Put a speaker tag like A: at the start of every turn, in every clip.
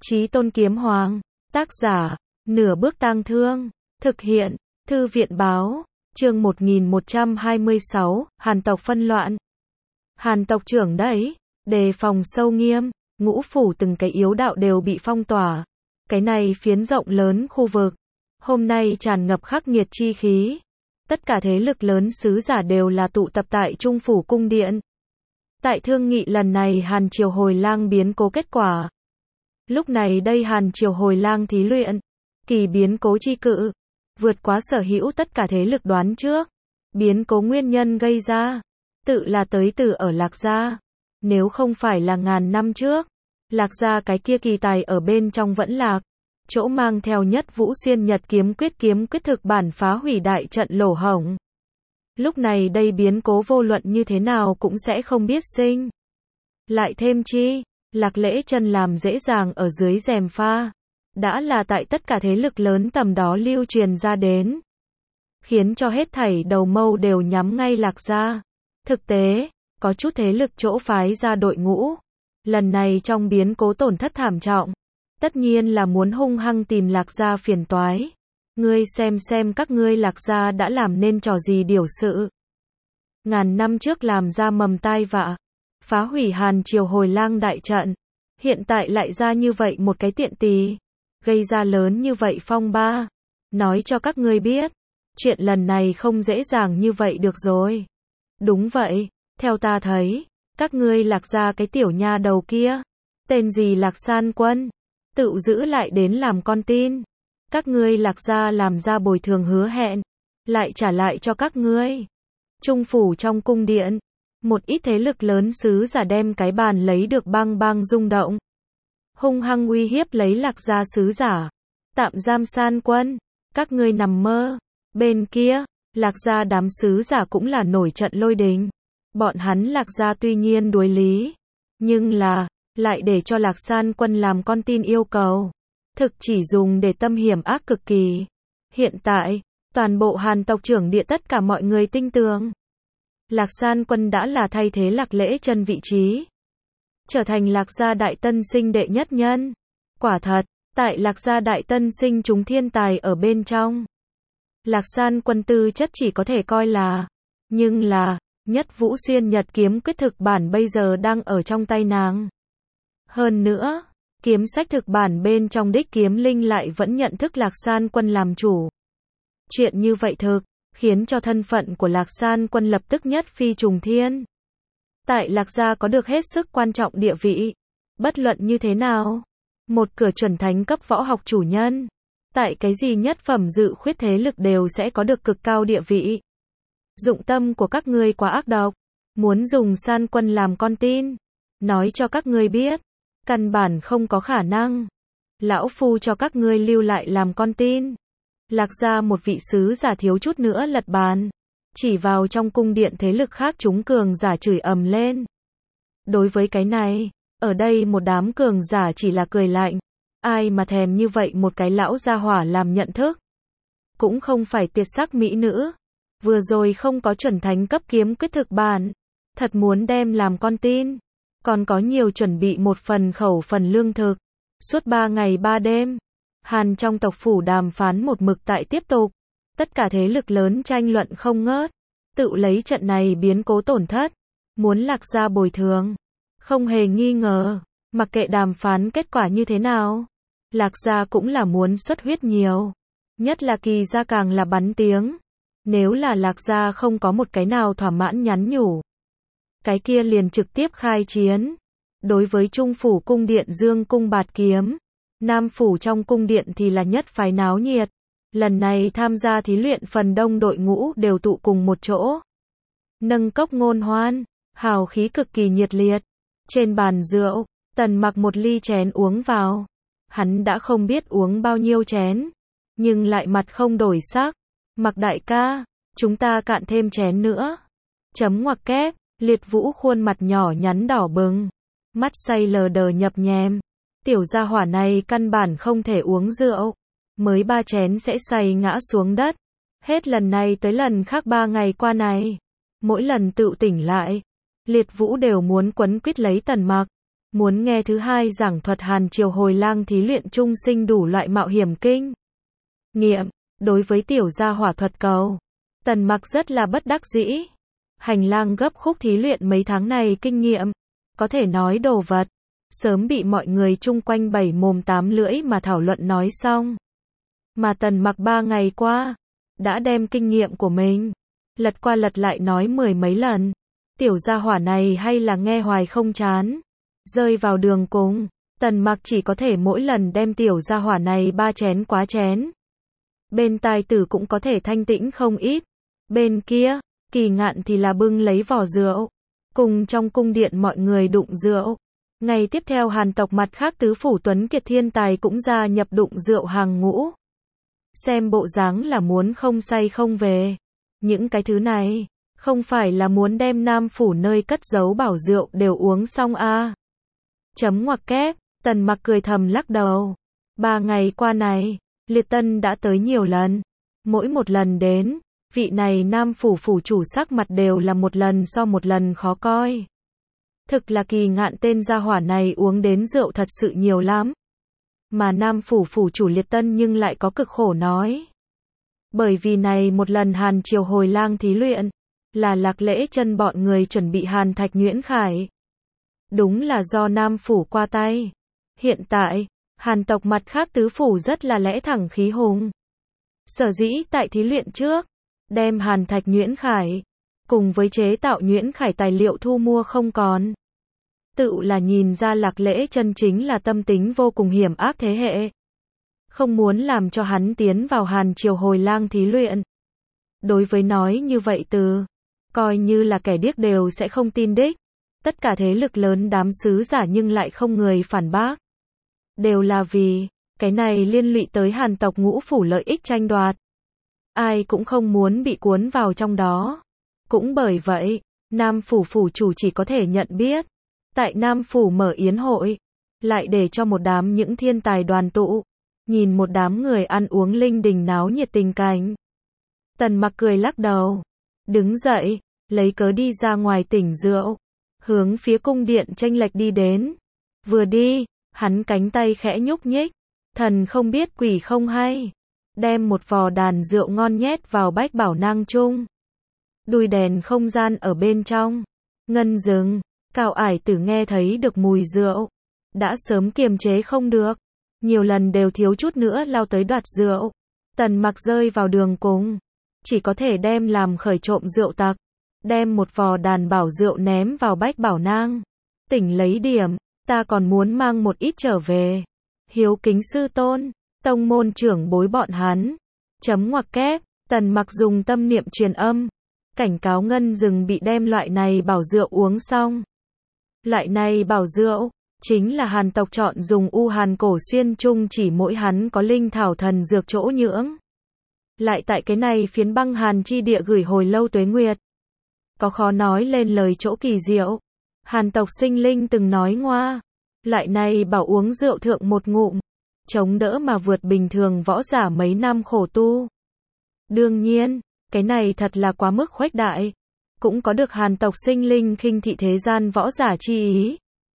A: Chí Tôn Kiếm Hoàng. Tác giả, Nửa Bước Tang Thương. Thực hiện, Thư viện báo. Chương 1126, Hàn tộc phân loạn. Hàn tộc trưởng đấy, đề phòng sâu nghiêm, ngũ phủ từng cái yếu đạo đều bị phong tỏa. Cái này phiến rộng lớn khu vực, hôm nay tràn ngập khắc nghiệt chi khí. Tất cả thế lực lớn sứ giả đều là tụ tập tại Trung phủ cung điện. Tại thương nghị lần này Hàn Triều Hồi Lang biến cố kết quả. Lúc này đây Hàn Triều Hồi Lang thí luyện, kỳ biến cố chi cự, vượt quá sở hữu tất cả thế lực đoán trước. Biến cố nguyên nhân gây ra, tự là tới từ ở Lạc Gia. Nếu không phải là ngàn năm trước, Lạc Gia cái kia kỳ tài ở bên trong vẫn lạc. Chỗ mang theo nhất Vũ Xuyên Nhật kiếm quyết thực bản phá hủy đại trận lỗ hổng. Lúc này đây biến cố vô luận như thế nào cũng sẽ không biết sinh. Lại thêm chi, Lạc Lễ Chân làm dễ dàng ở dưới rèm pha. Đã là tại tất cả thế lực lớn tầm đó lưu truyền ra đến. Khiến cho hết thảy đầu mâu đều nhắm ngay Lạc Gia. Thực tế, có chút thế lực chỗ phái ra đội ngũ. Lần này trong biến cố tổn thất thảm trọng. Tất nhiên là muốn hung hăng tìm Lạc Gia phiền toái. Ngươi xem các ngươi Lạc Gia đã làm nên trò gì điều sự. Ngàn năm trước làm ra mầm tai vạ. Phá hủy Hàn Triều Hồi Lang đại trận. Hiện tại lại ra như vậy một cái tiện tì. Gây ra lớn như vậy phong ba. Nói cho các ngươi biết. Chuyện lần này không dễ dàng như vậy được rồi. Đúng vậy, theo ta thấy. Các ngươi Lạc Gia cái tiểu nha đầu kia. Tên gì Lạc San Quân. Tự giữ lại đến làm con tin. Các ngươi Lạc Gia làm ra bồi thường hứa hẹn. Lại trả lại cho các ngươi. Trung phủ trong cung điện. Một ít thế lực lớn sứ giả đem cái bàn lấy được bang rung động. Hung hăng uy hiếp lấy Lạc Gia sứ giả. Tạm giam San Quân. Các ngươi nằm mơ. Bên kia, Lạc Gia đám sứ giả cũng là nổi trận lôi đình. Bọn hắn Lạc Gia tuy nhiên đuối lý. Nhưng là, lại để cho Lạc San Quân làm con tin yêu cầu. Thực chỉ dùng để tâm hiểm ác cực kỳ. Hiện tại, toàn bộ Hàn tộc trưởng địa tất cả mọi người tinh tường. Lạc San Quân đã là thay thế Lạc Lễ Chân vị trí. Trở thành Lạc Gia đại tân sinh đệ nhất nhân. Quả thật, tại Lạc Gia đại tân sinh chúng thiên tài ở bên trong. Lạc San Quân tư chất chỉ có thể coi là. Nhưng là, nhất Vũ Xuyên Nhật kiếm quyết thực bản bây giờ đang ở trong tay nàng. Hơn nữa, kiếm sách thực bản bên trong đích kiếm linh lại vẫn nhận thức Lạc San Quân làm chủ. Chuyện như vậy thực, khiến cho thân phận của Lạc San Quân lập tức nhất phi trùng thiên. Tại Lạc Gia có được hết sức quan trọng địa vị. Bất luận như thế nào, một cửa chuẩn thánh cấp võ học chủ nhân. Tại cái gì nhất phẩm dự khuyết thế lực đều sẽ có được cực cao địa vị. Dụng tâm của các ngươi quá ác độc. Muốn dùng San Quân làm con tin. Nói cho các ngươi biết. Căn bản không có khả năng. Lão phu cho các ngươi lưu lại làm con tin. Lạc Gia một vị sứ giả thiếu chút nữa lật bàn. Chỉ vào trong cung điện thế lực khác chúng cường giả chửi ầm lên. Đối với cái này, ở đây một đám cường giả chỉ là cười lạnh. Ai mà thèm như vậy một cái lão gia hỏa làm nhận thức. Cũng không phải tuyệt sắc mỹ nữ. Vừa rồi không có chuẩn thánh cấp kiếm quyết thực bản. Thật muốn đem làm con tin. Còn có nhiều chuẩn bị một phần khẩu phần lương thực. Suốt 3 ngày 3 đêm. Hàn trong tộc phủ đàm phán một mực tại tiếp tục. Tất cả thế lực lớn tranh luận không ngớt. Tự lấy trận này biến cố tổn thất. Muốn Lạc Gia bồi thường. Không hề nghi ngờ. Mặc kệ đàm phán kết quả như thế nào. Lạc Gia cũng là muốn xuất huyết nhiều. Nhất là Kỳ gia càng là bắn tiếng. Nếu là Lạc Gia không có một cái nào thỏa mãn nhắn nhủ. Cái kia liền trực tiếp khai chiến. Đối với Trung phủ cung điện Dương cung bạt kiếm. Nam phủ trong cung điện thì là nhất phái náo nhiệt. Lần này tham gia thí luyện phần đông đội ngũ đều tụ cùng một chỗ. Nâng cốc ngôn hoan, hào khí cực kỳ nhiệt liệt. Trên bàn rượu, Tần Mặc một ly chén uống vào. Hắn đã không biết uống bao nhiêu chén. Nhưng lại mặt không đổi sắc. Mặc đại ca, chúng ta cạn thêm chén nữa. Chấm ngoặc kép, Liệt Vũ khuôn mặt nhỏ nhắn đỏ bừng. Mắt say lờ đờ nhập nhèm. Tiểu gia hỏa này căn bản không thể uống rượu. Mới 3 chén sẽ say ngã xuống đất. Hết lần này tới lần khác 3 ngày qua này. Mỗi lần tự tỉnh lại, Liệt Vũ đều muốn quấn quýt lấy Tần Mặc. Muốn nghe thứ hai giảng thuật Hàn Triều hồi lang thí luyện trung sinh đủ loại mạo hiểm kinh nghiệm, đối với tiểu gia hỏa thuật cầu. Tần Mặc rất là bất đắc dĩ. Hành lang gấp khúc thí luyện mấy tháng này kinh nghiệm, có thể nói đồ vật, sớm bị mọi người chung quanh bảy mồm tám lưỡi mà thảo luận nói xong. Mà Tần Mặc 3 ngày qua, đã đem kinh nghiệm của mình, lật qua lật lại nói mười mấy lần. Tiểu gia hỏa này hay là nghe hoài không chán. Rơi vào đường cùng, Tần Mặc chỉ có thể mỗi lần đem tiểu gia hỏa này 3 chén quá chén. Bên tài tử cũng có thể thanh tĩnh không ít. Bên kia, Kỳ Ngạn thì là bưng lấy vỏ rượu, cùng trong cung điện mọi người đụng rượu. Ngày tiếp theo Hàn tộc mặt khác tứ phủ tuấn kiệt thiên tài cũng gia nhập đụng rượu hàng ngũ. Xem bộ dáng là muốn không say không về. Những cái thứ này, không phải là muốn đem Nam phủ nơi cất giấu bảo rượu đều uống xong à. Chấm ngoặc kép, Tần Mặc cười thầm lắc đầu. 3 ngày qua này, Liệt Tân đã tới nhiều lần. Mỗi một lần đến, vị này Nam phủ phủ chủ sắc mặt đều là một lần so một lần khó coi. Thực là Kỳ Ngạn tên gia hỏa này uống đến rượu thật sự nhiều lắm. Mà Nam phủ phủ chủ Liệt Tân nhưng lại có cực khổ nói. Bởi vì này một lần Hàn Triều hồi lang thí luyện, là Lạc Lễ Chân bọn người chuẩn bị Hàn Thạch Nhuyễn Khải. Đúng là do Nam phủ qua tay. Hiện tại, Hàn tộc mặt khác tứ phủ rất là lẽ thẳng khí hùng. Sở dĩ tại thí luyện trước, đem Hàn Thạch Nhuyễn Khải, cùng với chế tạo Nhuyễn Khải tài liệu thu mua không còn. Tự là nhìn ra Lạc Lễ Chân chính là tâm tính vô cùng hiểm ác thế hệ. Không muốn làm cho hắn tiến vào Hàn Triều hồi lang thí luyện. Đối với nói như vậy coi như là kẻ điếc đều sẽ không tin đích. Tất cả thế lực lớn đám sứ giả nhưng lại không người phản bác. Đều là vì, cái này liên lụy tới Hàn tộc ngũ phủ lợi ích tranh đoạt. Ai cũng không muốn bị cuốn vào trong đó. Cũng bởi vậy, Nam phủ phủ chủ chỉ có thể nhận biết. Tại Nam phủ mở yến hội, lại để cho một đám những thiên tài đoàn tụ. Nhìn một đám người ăn uống linh đình náo nhiệt tình cảnh. Tần Mặc cười lắc đầu. Đứng dậy, lấy cớ đi ra ngoài tỉnh rượu. Hướng phía cung điện chênh lệch đi đến. Vừa đi, hắn cánh tay khẽ nhúc nhích. Thần không biết quỷ không hay. Đem một vò đàn rượu ngon nhét vào bách bảo nang chung. Đùi đèn không gian ở bên trong. Ngân dừng, Cao Ải Tử nghe thấy được mùi rượu. Đã sớm kiềm chế không được. Nhiều lần đều thiếu chút nữa lao tới đoạt rượu. Tần Mặc rơi vào đường cùng. Chỉ có thể đem làm khởi trộm rượu tặc. Đem một vò đàn bảo rượu ném vào bách bảo nang. Tỉnh lấy điểm, ta còn muốn mang một ít trở về. Hiếu kính sư tôn, tông môn trưởng bối bọn hắn. Chấm ngoặc kép, Tần Mặc dùng tâm niệm truyền âm. Cảnh cáo Ngân Dừng bị đem loại này bảo rượu uống xong. Loại này bảo rượu, chính là Hàn tộc chọn dùng U Hàn cổ xuyên chung chỉ mỗi hắn có linh thảo thần dược chỗ nhưỡng. Lại tại cái này phiến băng hàn chi địa gửi hồi lâu tuế nguyệt. Có khó nói lên lời chỗ kỳ diệu. Hàn tộc sinh linh từng nói ngoa. Loại này bảo uống rượu thượng một ngụm. Chống đỡ mà vượt bình thường võ giả mấy năm khổ tu. Đương nhiên, cái này thật là quá mức khuếch đại. Cũng có được Hàn tộc sinh linh khinh thị thế gian võ giả chi ý.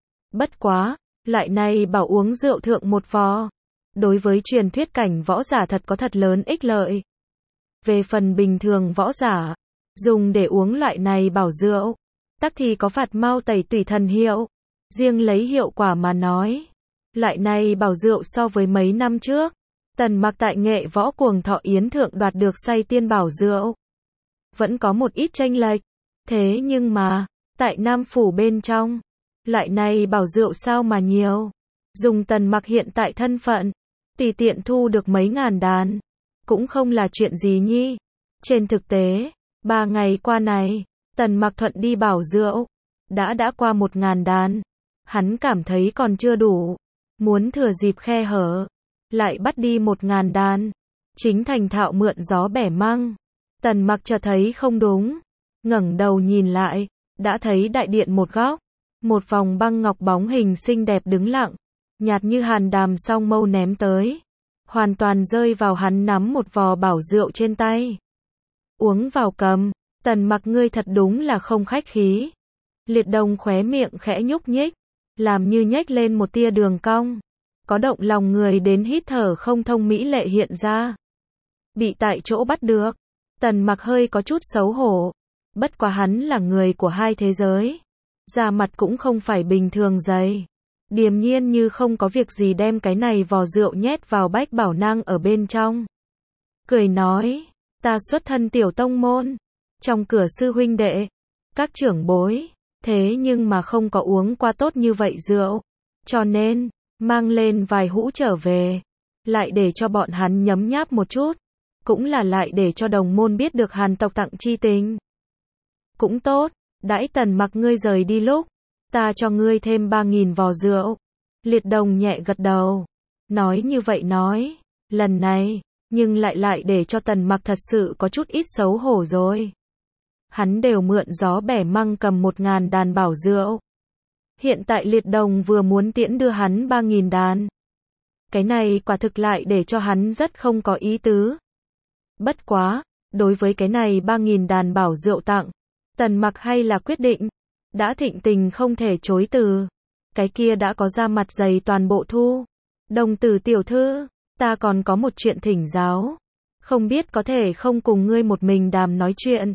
A: Bất quá, loại này bảo uống rượu thượng một vò. Đối với truyền thuyết cảnh võ giả thật có thật lớn ích lợi. Về phần bình thường võ giả, dùng để uống loại này bảo rượu, tắc thì có phạt mau tẩy tùy thần hiệu. Riêng lấy hiệu quả mà nói, loại này bảo rượu so với mấy năm trước, Tần Mặc tại nghệ võ cuồng thọ yến thượng đoạt được say tiên bảo rượu. Vẫn có một ít chênh lệch. Thế nhưng mà, tại Nam phủ bên trong, loại này bảo rượu sao mà nhiều. Dùng Tần Mặc hiện tại thân phận, tùy tiện thu được mấy ngàn đàn. Cũng không là chuyện gì nhi. Trên thực tế, 3 ngày qua này, Tần Mặc thuận đi bảo rượu. Đã qua 1000 đàn. Hắn cảm thấy còn chưa đủ. Muốn thừa dịp khe hở. Lại bắt đi 1000 đàn. Chính thành thạo mượn gió bẻ măng. Tần Mặc chợt thấy không đúng. Ngẩng đầu nhìn lại. Đã thấy đại điện một góc. Một vòng băng ngọc bóng hình xinh đẹp đứng lặng. Nhạt như hàn đàm song mâu ném tới. Hoàn toàn rơi vào hắn nắm một vò bảo rượu trên tay. Uống vào cầm. Tần Mặc ngươi thật đúng là không khách khí. Liệt Đông khóe miệng khẽ nhúc nhích. làm như nhếch lên một tia đường cong. Có động lòng người đến hít thở không thông mỹ lệ hiện ra. Bị tại chỗ bắt được. Tần Mặc hơi có chút xấu hổ. Bất quá hắn là người của hai thế giới. Da mặt cũng không phải bình thường dày. Điềm nhiên như không có việc gì đem cái này vò rượu nhét vào bách bảo nang ở bên trong. Cười nói, ta xuất thân tiểu tông môn. Trong cửa sư huynh đệ, các trưởng bối, thế nhưng mà không có uống qua tốt như vậy rượu. Cho nên, mang lên vài hũ trở về. Lại để cho bọn hắn nhấm nháp một chút. Cũng là lại để cho đồng môn biết được Hàn tộc tặng chi tình. Cũng tốt, đãi Tần Mặc ngươi rời đi lúc, ta cho ngươi thêm 3.000 vò rượu. Liệt Đồng nhẹ gật đầu. Nói như vậy nói, lần này, nhưng lại để cho Tần Mặc thật sự có chút ít xấu hổ rồi. Hắn đều mượn gió bẻ măng cầm 1.000 đàn bảo rượu. Hiện tại Liệt Đồng vừa muốn tiễn đưa hắn 3.000 đàn. Cái này quả thực lại để cho hắn rất không có ý tứ. Bất quá, đối với cái này 3.000 đàn bảo rượu tặng, Tần Mặc hay là quyết định. Đã thịnh tình không thể chối từ. Cái kia đã có ra mặt dày toàn bộ thu. Đồng tử tiểu thư, ta còn có một chuyện thỉnh giáo. Không biết có thể không cùng ngươi một mình đàm nói chuyện.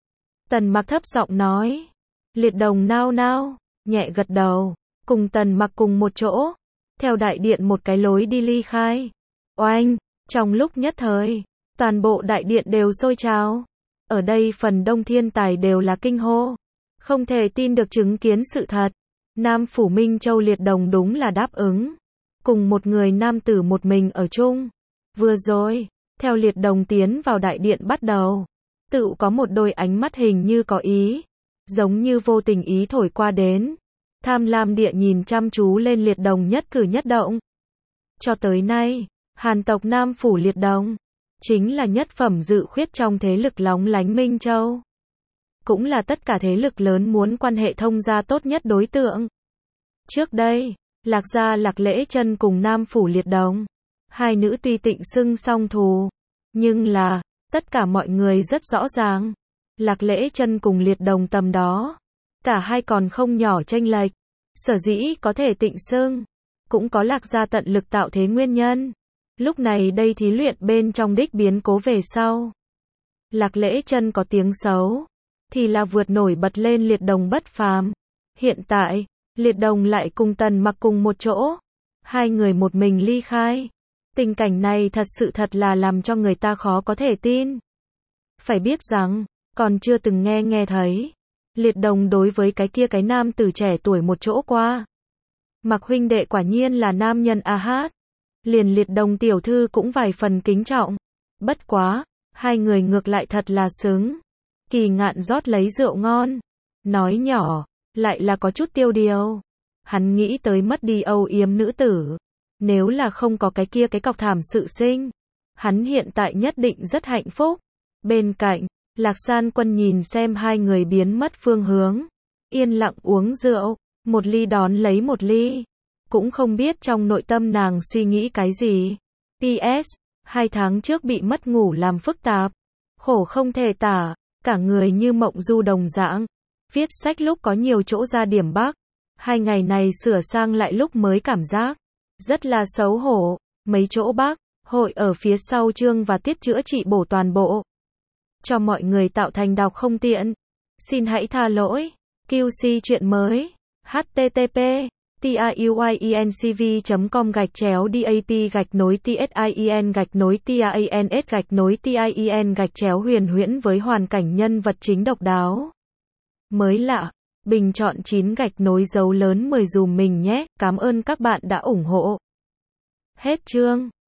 A: Tần Mặc thấp giọng nói. Liệt Đồng nao nao, nhẹ gật đầu, cùng Tần Mặc cùng một chỗ. Theo đại điện một cái lối đi ly khai. Oanh, trong lúc nhất thời, toàn bộ đại điện đều sôi trào. Ở đây phần đông thiên tài đều là kinh hô. Không thể tin được chứng kiến sự thật. Nam Phủ Minh Châu Liệt Đồng đúng là đáp ứng. Cùng một người nam tử một mình ở chung. Vừa rồi, theo Liệt Đồng tiến vào đại điện bắt đầu. Tự có một đôi ánh mắt hình như có ý. Giống như vô tình ý thổi qua đến. Tham lam địa nhìn chăm chú lên Liệt Đồng nhất cử nhất động. Cho tới nay, Hàn tộc Nam Phủ Liệt Đồng chính là nhất phẩm dự khuyết trong thế lực lóng lánh Minh Châu. Cũng là tất cả thế lực lớn muốn quan hệ thông gia tốt nhất đối tượng. Trước đây, Lạc gia Lạc Lễ Chân cùng Nam Phủ Liệt Đồng, hai nữ tuy tịnh xưng song thù, nhưng là, tất cả mọi người rất rõ ràng. Lạc Lễ Chân cùng Liệt Đồng tầm đó, cả hai còn không nhỏ chênh lệch. Sở dĩ có thể tịnh xưng, cũng có Lạc gia tận lực tạo thế nguyên nhân. Lúc này đây thí luyện bên trong đích biến cố về sau. Lạc Lễ Chân có tiếng xấu, thì là vượt nổi bật lên Liệt Đồng bất phàm. Hiện tại, Liệt Đồng lại cùng Tần Mặc cùng một chỗ. Hai người một mình ly khai. Tình cảnh này thật là làm cho người ta khó có thể tin. Phải biết rằng, còn chưa từng nghe thấy. Liệt Đồng đối với cái nam tử trẻ tuổi một chỗ qua. Mặc huynh đệ quả nhiên là nam nhân a hát. Liền Liệt Đồng tiểu thư cũng vài phần kính trọng. Bất quá, hai người ngược lại thật là xứng. Kỳ Ngạn rót lấy rượu ngon. Nói nhỏ, lại là có chút tiêu điều. Hắn nghĩ tới mất đi âu yếm nữ tử. Nếu là không có cái cọc thảm sự sinh. Hắn hiện tại nhất định rất hạnh phúc. Bên cạnh, Lạc San Quân nhìn xem hai người biến mất phương hướng. Yên lặng uống rượu. Một ly đón lấy một ly. Cũng không biết trong nội tâm nàng suy nghĩ cái gì. PS, 2 tháng trước bị mất ngủ làm phức tạp. Khổ không thể tả. Cả người như mộng du đồng dạng. Viết sách lúc có nhiều chỗ ra điểm bắc. 2 ngày này sửa sang lại lúc mới cảm giác. Rất là xấu hổ. Mấy chỗ bắc. Hội ở phía sau chương và tiết chữa trị bổ toàn bộ. Cho mọi người tạo thành đọc không tiện. Xin hãy tha lỗi. QC chuyện mới. http tiuincv.com/dap-tin-tin-huyền huyễn với hoàn cảnh nhân vật chính độc đáo. Mới lạ. Bình chọn 9 dấu lớn 10 dùm mình nhé. Cảm ơn các bạn đã ủng hộ. Hết chương.